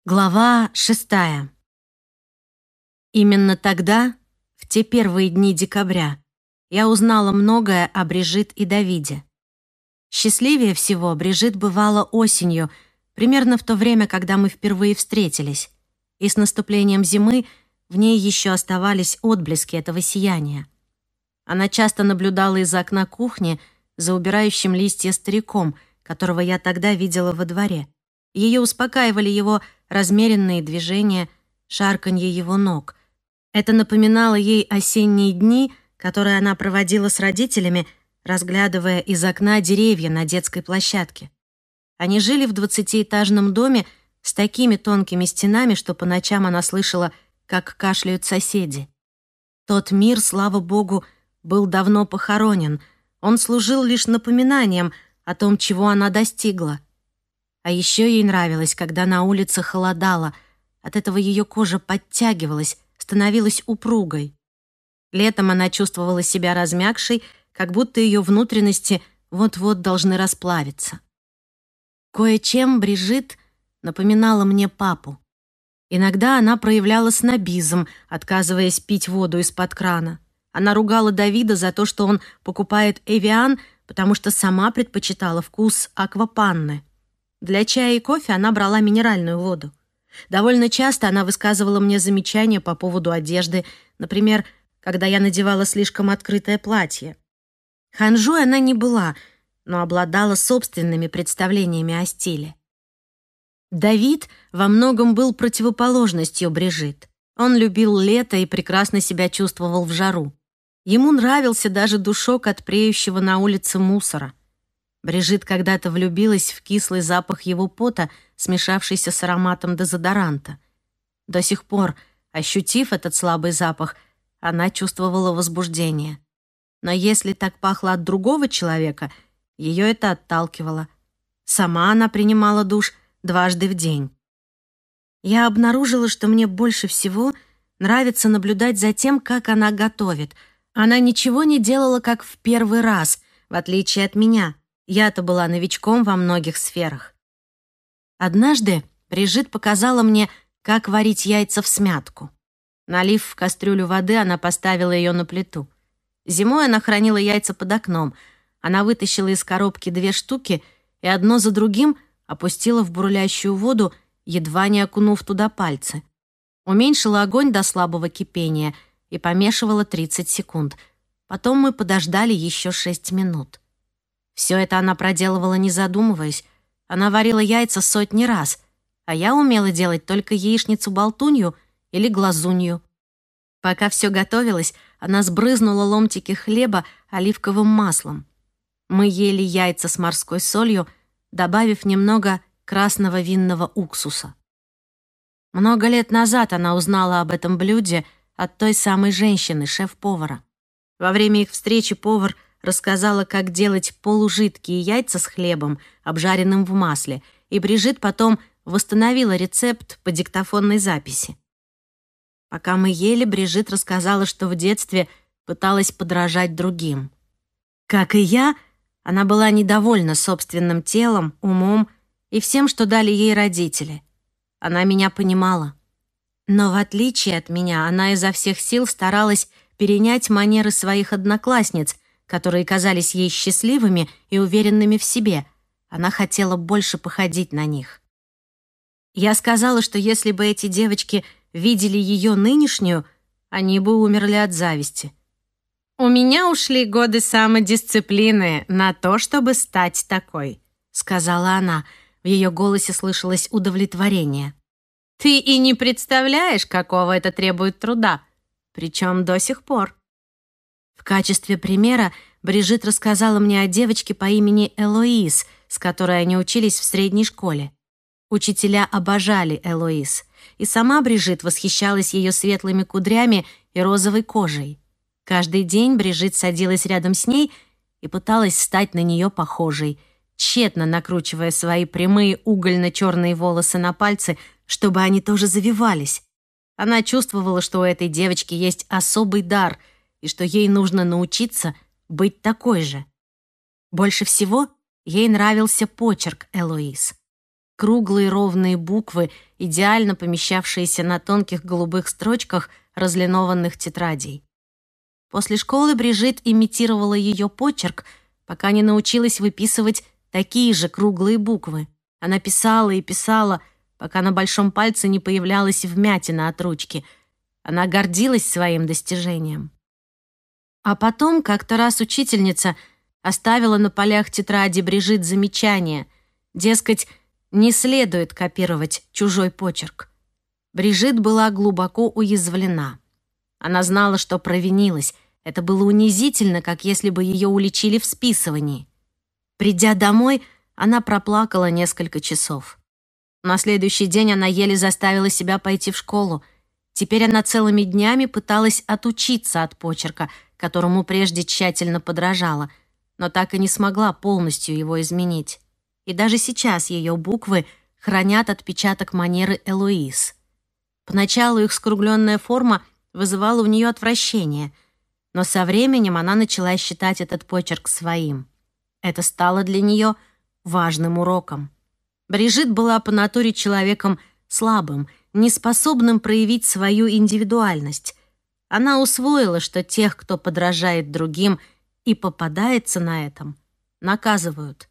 Глава 6. Именно тогда, в те первые дни декабря, я узнала многое о Брижит и Давиде. Счастливее всего Брижит бывала осенью, примерно в то время, когда мы впервые встретились, и с наступлением зимы в ней еще оставались отблески этого сияния. Она часто наблюдала из окна кухни за убирающим листья стариком, которого я тогда видела во дворе. Ее успокаивали его размеренные движения, шарканье его ног. Это напоминало ей осенние дни, которые она проводила с родителями, разглядывая из окна деревья на детской площадке. Они жили в 20-этажном доме с такими тонкими стенами, что по ночам она слышала, как кашляют соседи. Тот мир, слава богу, был давно похоронен. Он служил лишь напоминанием о том, чего она достигла. А еще ей нравилось, когда на улице холодало. От этого ее кожа подтягивалась, становилась упругой. Летом она чувствовала себя размягшей, как будто ее внутренности вот-вот должны расплавиться. Кое-чем Брижит напоминала мне папу. Иногда она проявляла снобизм, отказываясь пить воду из-под крана. Она ругала Давида за то, что он покупает Эвиан, потому что сама предпочитала вкус аквапанны. Для чая и кофе она брала минеральную воду. Довольно часто она высказывала мне замечания по поводу одежды, например, когда я надевала слишком открытое платье. Ханжой она не была, но обладала собственными представлениями о стиле. Давид во многом был противоположностью Брижит. Он любил лето и прекрасно себя чувствовал в жару. Ему нравился даже душок от преющего на улице мусора. Брижит когда-то влюбилась в кислый запах его пота, смешавшийся с ароматом дезодоранта. До сих пор, ощутив этот слабый запах, она чувствовала возбуждение. Но если так пахло от другого человека, ее это отталкивало. Сама она принимала душ 2 раза в день. Я обнаружила, что мне больше всего нравится наблюдать за тем, как она готовит. Она ничего не делала, как в первый раз, в отличие от меня. Я-то была новичком во многих сферах. Однажды Брижит показала мне, как варить яйца в смятку. Налив в кастрюлю воды, она поставила ее на плиту. Зимой она хранила яйца под окном. Она вытащила из коробки 2 штуки и одно за другим опустила в бурлящую воду, едва не окунув туда пальцы. Уменьшила огонь до слабого кипения и помешивала 30 секунд. Потом мы подождали еще 6 минут. Все это она проделывала, не задумываясь. Она варила яйца сотни раз, а я умела делать только яичницу-болтунью или глазунью. Пока все готовилось, она сбрызнула ломтики хлеба оливковым маслом. Мы ели яйца с морской солью, добавив немного красного винного уксуса. Много лет назад она узнала об этом блюде от той самой женщины, шеф-повара. Во время их встречи повар рассказала, как делать полужидкие яйца с хлебом, обжаренным в масле, и Брижит потом восстановила рецепт по диктофонной записи. Пока мы ели, Брижит рассказала, что в детстве пыталась подражать другим. Как и я, она была недовольна собственным телом, умом и всем, что дали ей родители. Она меня понимала. Но в отличие от меня, она изо всех сил старалась перенять манеры своих одноклассниц, которые казались ей счастливыми и уверенными в себе. Она хотела больше походить на них. Я сказала, что если бы эти девочки видели ее нынешнюю, они бы умерли от зависти. «У меня ушли годы самодисциплины на то, чтобы стать такой», — сказала она. В ее голосе слышалось удовлетворение. «Ты и не представляешь, какого это требует труда, причем до сих пор». В качестве примера Брижит рассказала мне о девочке по имени Элоиз, с которой они учились в средней школе. Учителя обожали Элоиз, и сама Брижит восхищалась ее светлыми кудрями и розовой кожей. Каждый день Брижит садилась рядом с ней и пыталась стать на нее похожей, тщетно накручивая свои прямые угольно-черные волосы на пальцы, чтобы они тоже завивались. Она чувствовала, что у этой девочки есть особый дар и что ей нужно научиться быть такой же. Больше всего ей нравился почерк Элоиз. Круглые ровные буквы, идеально помещавшиеся на тонких голубых строчках разлинованных тетрадей. После школы Брижит имитировала ее почерк, пока не научилась выписывать такие же круглые буквы. Она писала и писала, пока на большом пальце не появлялась вмятина от ручки. Она гордилась своим достижением. А потом как-то раз учительница оставила на полях тетради Брижит замечание, дескать, не следует копировать чужой почерк. Брижит была глубоко уязвлена. Она знала, что провинилась. Это было унизительно, как если бы ее уличили в списывании. Придя домой, она проплакала несколько часов. На следующий день она еле заставила себя пойти в школу. Теперь она целыми днями пыталась отучиться от почерка, которому прежде тщательно подражала, но так и не смогла полностью его изменить. И даже сейчас ее буквы хранят отпечаток манеры Элоиз. Поначалу их скругленная форма вызывала у нее отвращение, но со временем она начала считать этот почерк своим. Это стало для нее важным уроком. Брижит была по натуре человеком слабым, неспособным проявить свою индивидуальность. Она усвоила, что тех, кто подражает другим и попадается на этом, наказывают.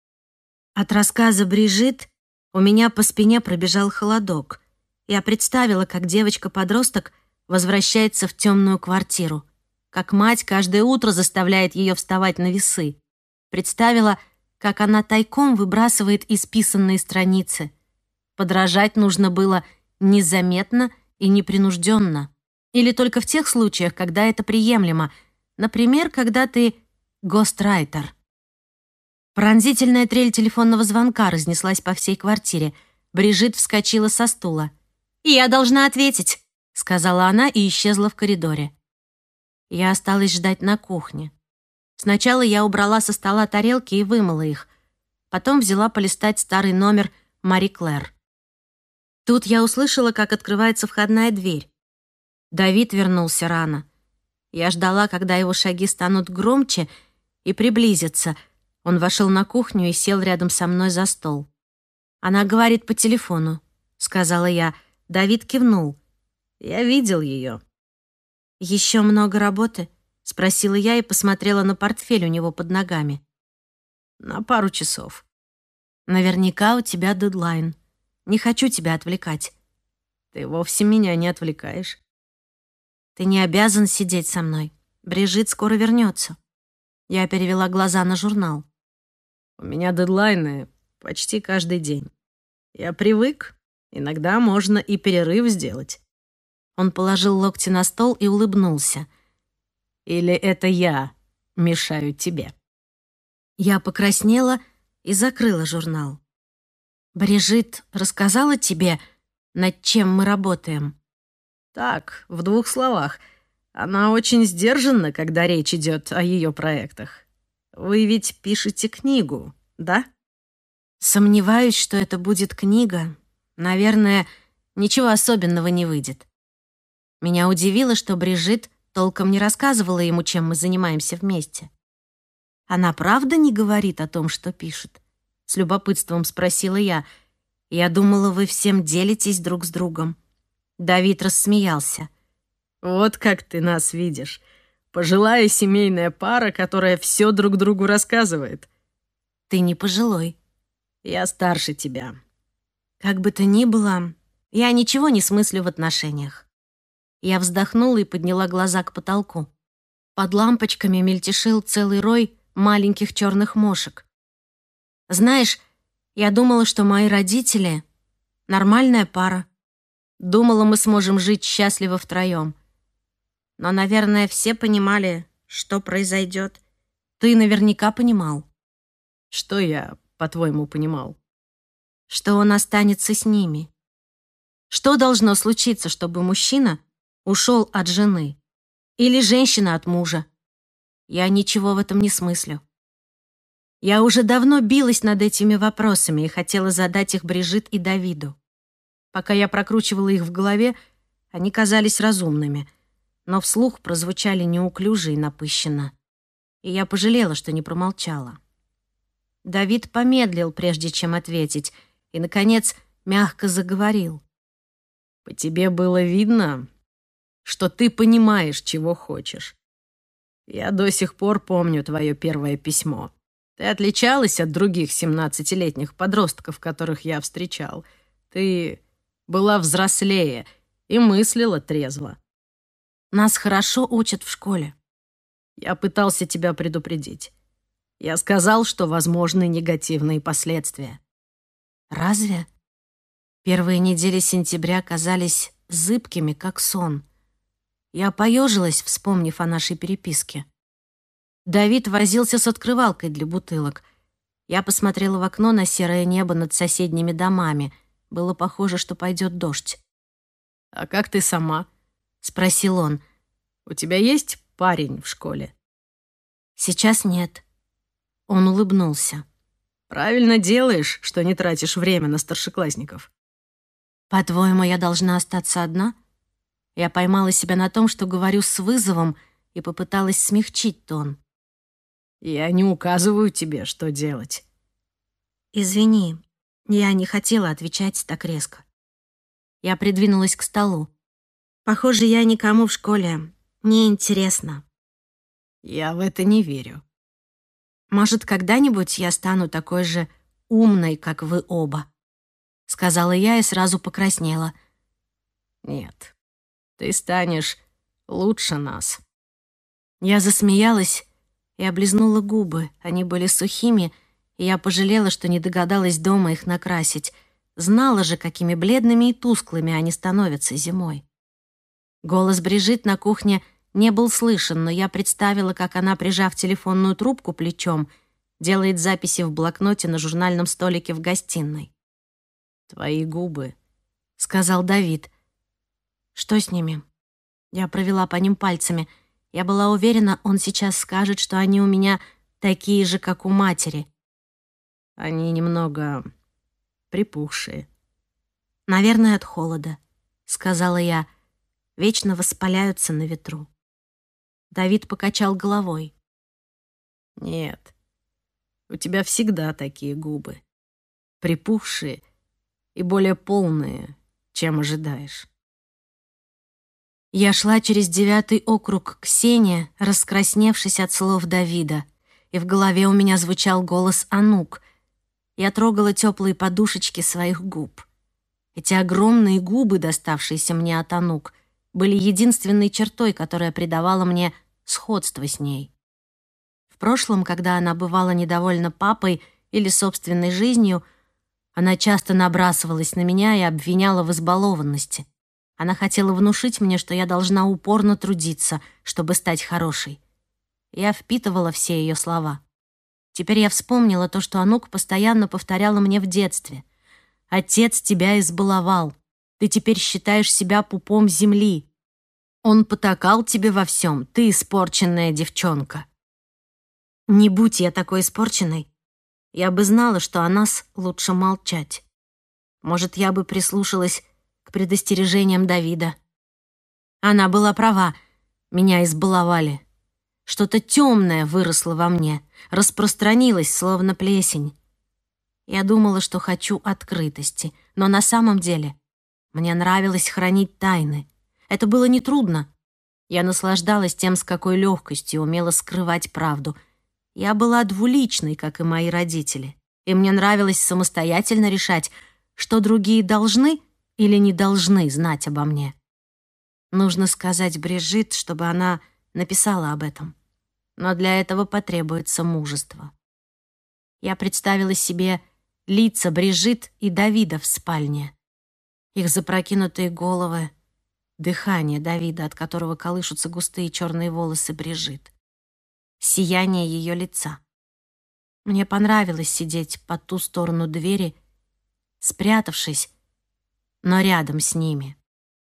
От рассказа Брижит у меня по спине пробежал холодок. Я представила, как девочка-подросток возвращается в темную квартиру, как мать каждое утро заставляет ее вставать на весы. Представила, как она тайком выбрасывает исписанные страницы. Подражать нужно было незаметно и непринужденно. Или только в тех случаях, когда это приемлемо. Например, когда ты гострайтер. Пронзительная трель телефонного звонка разнеслась по всей квартире. Брижит вскочила со стула. «Я должна ответить», — сказала она и исчезла в коридоре. Я осталась ждать на кухне. Сначала я убрала со стола тарелки и вымыла их. Потом взяла полистать старый номер Мари Клэр. Тут я услышала, как открывается входная дверь. Давид вернулся рано. Я ждала, когда его шаги станут громче и приблизятся. Он вошел на кухню и сел рядом со мной за стол. «Она говорит по телефону», — сказала я. Давид кивнул. «Я видел ее». «Еще много работы?» — спросила я и посмотрела на портфель у него под ногами. «На пару часов». «Наверняка у тебя дедлайн. Не хочу тебя отвлекать». «Ты вовсе меня не отвлекаешь». «Ты не обязан сидеть со мной. Брижит скоро вернется». Я перевела глаза на журнал. «У меня дедлайны почти каждый день. Я привык, иногда можно и перерыв сделать». Он положил локти на стол и улыбнулся. «Или это я мешаю тебе?» Я покраснела и закрыла журнал. «Брижит рассказала тебе, над чем мы работаем?» «Так, в 2 словах. Она очень сдержанна, когда речь идет о ее проектах. Вы ведь пишете книгу, да?» «Сомневаюсь, что это будет книга. Наверное, ничего особенного не выйдет». Меня удивило, что Брижит толком не рассказывала ему, чем мы занимаемся вместе. «Она правда не говорит о том, что пишет?» — с любопытством спросила я. «Я думала, вы всем делитесь друг с другом». Давид рассмеялся. «Вот как ты нас видишь. Пожилая семейная пара, которая все друг другу рассказывает». «Ты не пожилой». «Я старше тебя». «Как бы то ни было, я ничего не смыслю в отношениях». Я вздохнула и подняла глаза к потолку. Под лампочками мельтешил целый рой маленьких черных мошек. «Знаешь, я думала, что мои родители — нормальная пара. Думала, мы сможем жить счастливо втроем. Но, наверное, все понимали, что произойдет. Ты наверняка понимал». «Что я, по-твоему, понимал?» «Что он останется с ними. Что должно случиться, чтобы мужчина ушел от жены? Или женщина от мужа? Я ничего в этом не смыслю. Я уже давно билась над этими вопросами и хотела задать их Брижит и Давиду. Пока я прокручивала их в голове, они казались разумными, но вслух прозвучали неуклюже и напыщенно. И я пожалела, что не промолчала. Давид помедлил, прежде чем ответить, и, наконец, мягко заговорил. «По тебе было видно, что ты понимаешь, чего хочешь. Я до сих пор помню твое первое письмо. Ты отличалась от других 17-летних подростков, которых я встречал. Ты была взрослее и мыслила трезво. Нас хорошо учат в школе. Я пытался тебя предупредить. Я сказал, что возможны негативные последствия». Разве? Первые недели сентября казались зыбкими, как сон. Я поежилась, вспомнив о нашей переписке. Давид возился с открывалкой для бутылок. Я посмотрела в окно на серое небо над соседними домами. Было похоже, что пойдет дождь. «А как ты сама?» — спросил он. «У тебя есть парень в школе?» «Сейчас нет». Он улыбнулся. «Правильно делаешь, что не тратишь время на старшеклассников». «По-твоему, я должна остаться одна?» Я поймала себя на том, что говорю с вызовом, и попыталась смягчить тон. «Я не указываю тебе, что делать». «Извини, я не хотела отвечать так резко». Я придвинулась к столу. «Похоже, я никому в школе не интересна». «Я в это не верю». «Может, когда-нибудь я стану такой же умной, как вы оба», — сказала я и сразу покраснела. «Нет, ты станешь лучше нас». Я засмеялась и облизнула губы. Они были сухими, и я пожалела, что не догадалась дома их накрасить. Знала же, какими бледными и тусклыми они становятся зимой. Голос Брижит на кухне не был слышен, но я представила, как она, прижав телефонную трубку плечом, делает записи в блокноте на журнальном столике в гостиной. «Твои губы», — сказал Давид. «Что с ними?» Я провела по ним пальцами. Я была уверена, он сейчас скажет, что они у меня такие же, как у матери. «Они немного припухшие». «Наверное, от холода», — сказала я. «Вечно воспаляются на ветру». Давид покачал головой. «Нет, у тебя всегда такие губы. Припухшие и более полные, чем ожидаешь». Я шла через 9-й округ к Сене, раскрасневшись от слов Давида, и в голове у меня звучал голос Анук. Я трогала теплые подушечки своих губ. Эти огромные губы, доставшиеся мне от Анук, были единственной чертой, которая придавала мне сходство с ней. В прошлом, когда она бывала недовольна папой или собственной жизнью, она часто набрасывалась на меня и обвиняла в избалованности. Она хотела внушить мне, что я должна упорно трудиться, чтобы стать хорошей. Я впитывала все ее слова. Теперь я вспомнила то, что Анук постоянно повторяла мне в детстве. «Отец тебя избаловал. Ты теперь считаешь себя пупом земли. Он потакал тебе во всем. Ты испорченная девчонка». Не будь я такой испорченной, я бы знала, что о нас лучше молчать. Может, я бы прислушалась к предостережениям Давида. Она была права, меня избаловали. Что-то темное выросло во мне, распространилось, словно плесень. Я думала, что хочу открытости, но на самом деле мне нравилось хранить тайны. Это было нетрудно. Я наслаждалась тем, с какой легкостью умела скрывать правду. Я была двуличной, как и мои родители, и мне нравилось самостоятельно решать, что другие должны или не должны знать обо мне. Нужно сказать Брижит, чтобы она написала об этом. Но для этого потребуется мужество. Я представила себе лица Брижит и Давида в спальне. Их запрокинутые головы, дыхание Давида, от которого колышутся густые черные волосы Брижит, сияние ее лица. Мне понравилось сидеть по ту сторону двери, спрятавшись, но рядом с ними.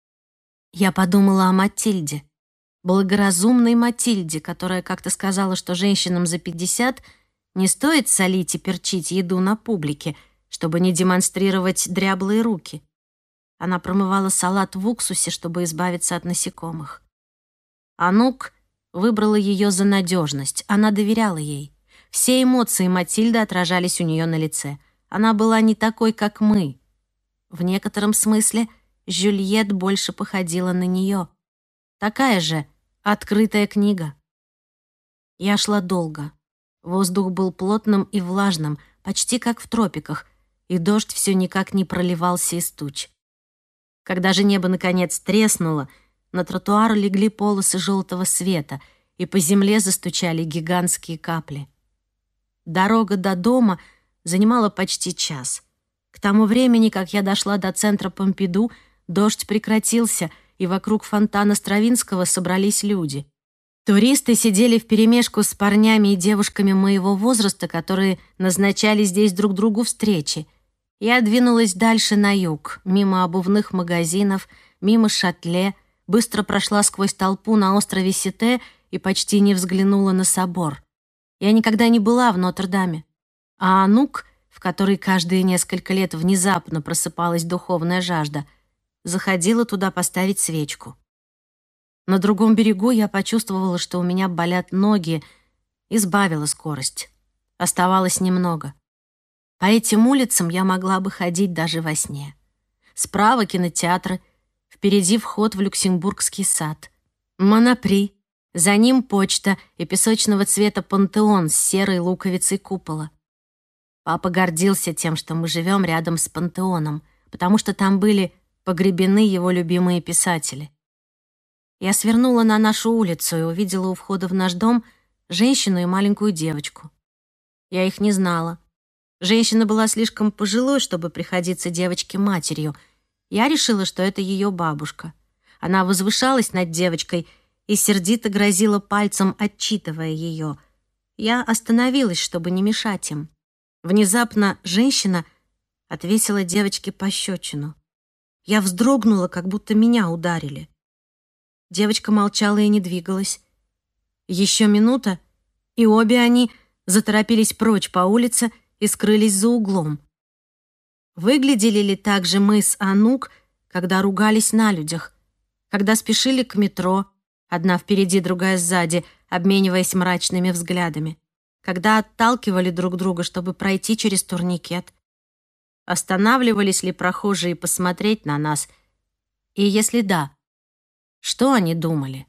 Я подумала о Матильде, благоразумной Матильде, которая как-то сказала, что женщинам за 50 не стоит солить и перчить еду на публике, чтобы не демонстрировать дряблые руки. Она промывала салат в уксусе, чтобы избавиться от насекомых. Анук выбрала ее за надежность, она доверяла ей. Все эмоции Матильды отражались у нее на лице. Она была не такой, как мы. В некотором смысле Жюльет больше походила на нее. Такая же открытая книга. Я шла долго. Воздух был плотным и влажным, почти как в тропиках, и дождь все никак не проливался из туч. Когда же небо наконец треснуло, на тротуар легли полосы желтого света, и по земле застучали гигантские капли. Дорога до дома занимала почти час. К тому времени, как я дошла до центра Помпиду, дождь прекратился, и вокруг фонтана Стравинского собрались люди. Туристы сидели вперемешку с парнями и девушками моего возраста, которые назначали здесь друг другу встречи. Я двинулась дальше на юг, мимо обувных магазинов, мимо Шатле, быстро прошла сквозь толпу на острове Сите и почти не взглянула на собор. Я никогда не была в Нотр-Даме. А Анук, в которой каждые несколько лет внезапно просыпалась духовная жажда, заходила туда поставить свечку. На другом берегу я почувствовала, что у меня болят ноги, и сбавила скорость. Оставалось немного. По этим улицам я могла бы ходить даже во сне. Справа кинотеатры, впереди вход в Люксембургский сад. Монопри, за ним почта и песочного цвета пантеон с серой луковицей купола. Папа гордился тем, что мы живем рядом с пантеоном, потому что там были погребены его любимые писатели. Я свернула на нашу улицу и увидела у входа в наш дом женщину и маленькую девочку. Я их не знала. Женщина была слишком пожилой, чтобы приходиться девочке матерью. Я решила, что это ее бабушка. Она возвышалась над девочкой и сердито грозила пальцем, отчитывая ее. Я остановилась, чтобы не мешать им. Внезапно женщина отвесила девочке пощечину. Я вздрогнула, как будто меня ударили. Девочка молчала и не двигалась. Еще минута, и обе они заторопились прочь по улице и скрылись за углом. Выглядели ли так же мы с Анук, когда ругались на людях, когда спешили к метро, одна впереди, другая сзади, обмениваясь мрачными взглядами, когда отталкивали друг друга, чтобы пройти через турникет? Останавливались ли прохожие посмотреть на нас? И если да, что они думали?